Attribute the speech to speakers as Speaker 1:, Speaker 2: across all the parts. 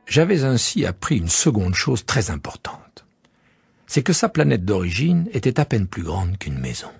Speaker 1: J'avais ainsi appris une seconde chose très importante. C'est que sa planète d'origine était à peine plus grande qu'une maison.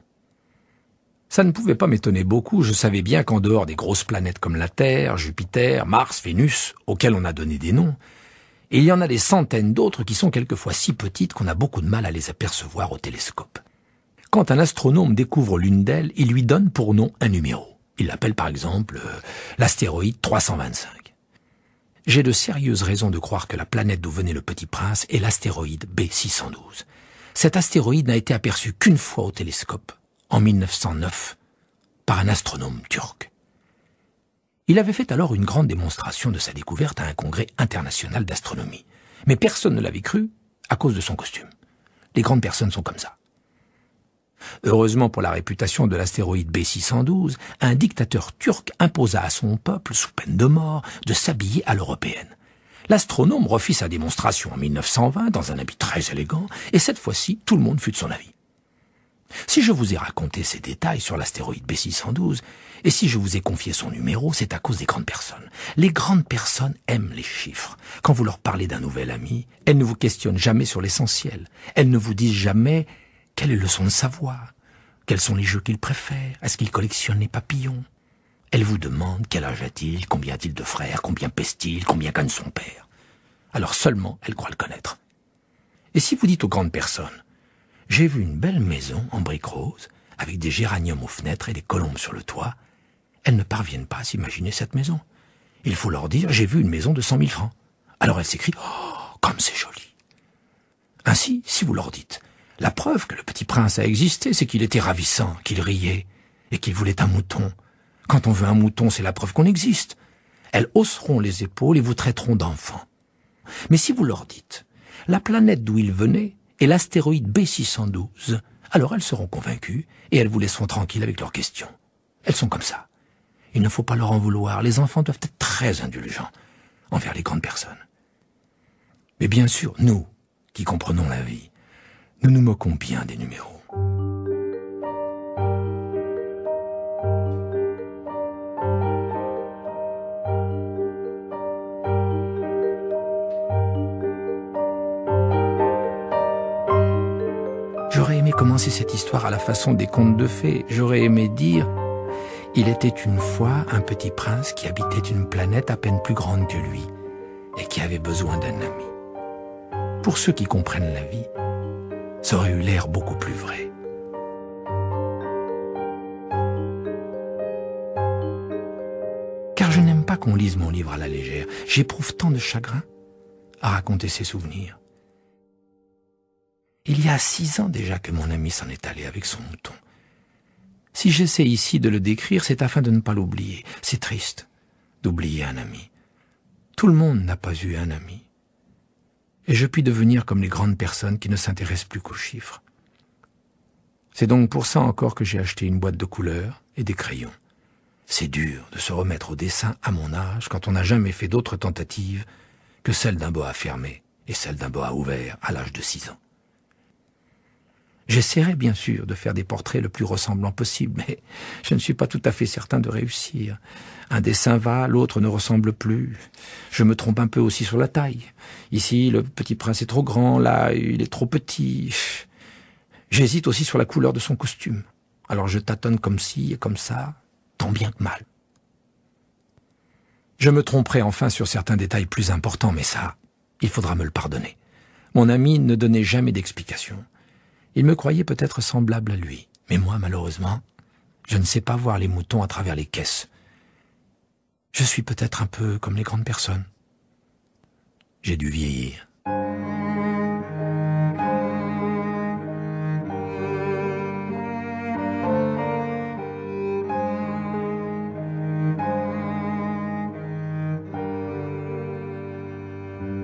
Speaker 1: Ça ne pouvait pas m'étonner beaucoup, je savais bien qu'en dehors des grosses planètes comme la Terre, Jupiter, Mars, Vénus, auxquelles on a donné des noms, il y en a des centaines d'autres qui sont quelquefois si petites qu'on a beaucoup de mal à les apercevoir au télescope. Quand un astronome découvre l'une d'elles, il lui donne pour nom un numéro. Il l'appelle par exemple l'astéroïde 325. J'ai de sérieuses raisons de croire que la planète d'où venait le Petit Prince est l'astéroïde B612. Cet astéroïde n'a été aperçu qu'une fois au télescope, en 1909, par un astronome turc. Il avait fait alors une grande démonstration de sa découverte à un congrès international d'astronomie. Mais personne ne l'avait cru à cause de son costume. Les grandes personnes sont comme ça. Heureusement pour la réputation de l'astéroïde B612, un dictateur turc imposa à son peuple, sous peine de mort, de s'habiller à l'européenne. L'astronome refit sa démonstration en 1920 dans un habit très élégant, et cette fois-ci, tout le monde fut de son avis. Si je vous ai raconté ces détails sur l'astéroïde B612, et si je vous ai confié son numéro, c'est à cause des grandes personnes. Les grandes personnes aiment les chiffres. Quand vous leur parlez d'un nouvel ami, elles ne vous questionnent jamais sur l'essentiel. Elles ne vous disent jamais quelle est le son de sa voix, quels sont les jeux qu'il préfère, est-ce qu'il collectionne les papillons. Elles vous demandent quel âge a-t-il, combien a-t-il de frères, combien pèse-t-il, combien gagne son père. Alors seulement elles croient le connaître. Et si vous dites aux grandes personnes, j'ai vu une belle maison en briques roses, avec des géraniums aux fenêtres et des colombes sur le toit, elles ne parviennent pas à s'imaginer cette maison. Il faut leur dire, j'ai vu une maison de 100 000 francs. Alors elles s'écrient, oh, comme c'est joli. Ainsi, si vous leur dites, la preuve que le Petit Prince a existé, c'est qu'il était ravissant, qu'il riait, et qu'il voulait un mouton. Quand on veut un mouton, c'est la preuve qu'on existe. Elles hausseront les épaules et vous traiteront d'enfant. Mais si vous leur dites, la planète d'où il venait est l'astéroïde B612, alors elles seront convaincues et elles vous laisseront tranquille avec leurs questions. Elles sont comme ça. Il ne faut pas leur en vouloir. Les enfants doivent être très indulgents envers les grandes personnes. Mais bien sûr, nous, qui comprenons la vie, nous nous moquons bien des numéros. J'aurais aimé commencer cette histoire à la façon des contes de fées. J'aurais aimé dire « Il était une fois un petit prince qui habitait une planète à peine plus grande que lui et qui avait besoin d'un ami. » Pour ceux qui comprennent la vie, ça aurait eu l'air beaucoup plus vrai. Car je n'aime pas qu'on lise mon livre à la légère. J'éprouve tant de chagrin à raconter ses souvenirs. Il y a 6 ans déjà que mon ami s'en est allé avec son mouton. Si j'essaie ici de le décrire, c'est afin de ne pas l'oublier. C'est triste d'oublier un ami. Tout le monde n'a pas eu un ami. Et je puis devenir comme les grandes personnes qui ne s'intéressent plus qu'aux chiffres. C'est donc pour ça encore que j'ai acheté une boîte de couleurs et des crayons. C'est dur de se remettre au dessin à mon âge quand on n'a jamais fait d'autres tentatives que celle d'un boa fermé et celle d'un boa ouvert à l'âge de 6 ans. J'essaierai bien sûr de faire des portraits le plus ressemblants possible, mais je ne suis pas tout à fait certain de réussir. Un dessin va, l'autre ne ressemble plus. Je me trompe un peu aussi sur la taille. Ici, le Petit Prince est trop grand, là, il est trop petit. J'hésite aussi sur la couleur de son costume. Alors je tâtonne comme ci et comme ça, tant bien que mal. Je me tromperai enfin sur certains détails plus importants, mais ça, il faudra me le pardonner. Mon ami ne donnait jamais d'explication. Il me croyait peut-être semblable à lui, mais moi, malheureusement, je ne sais pas voir les moutons à travers les caisses. Je suis peut-être un peu comme les grandes personnes. J'ai dû vieillir.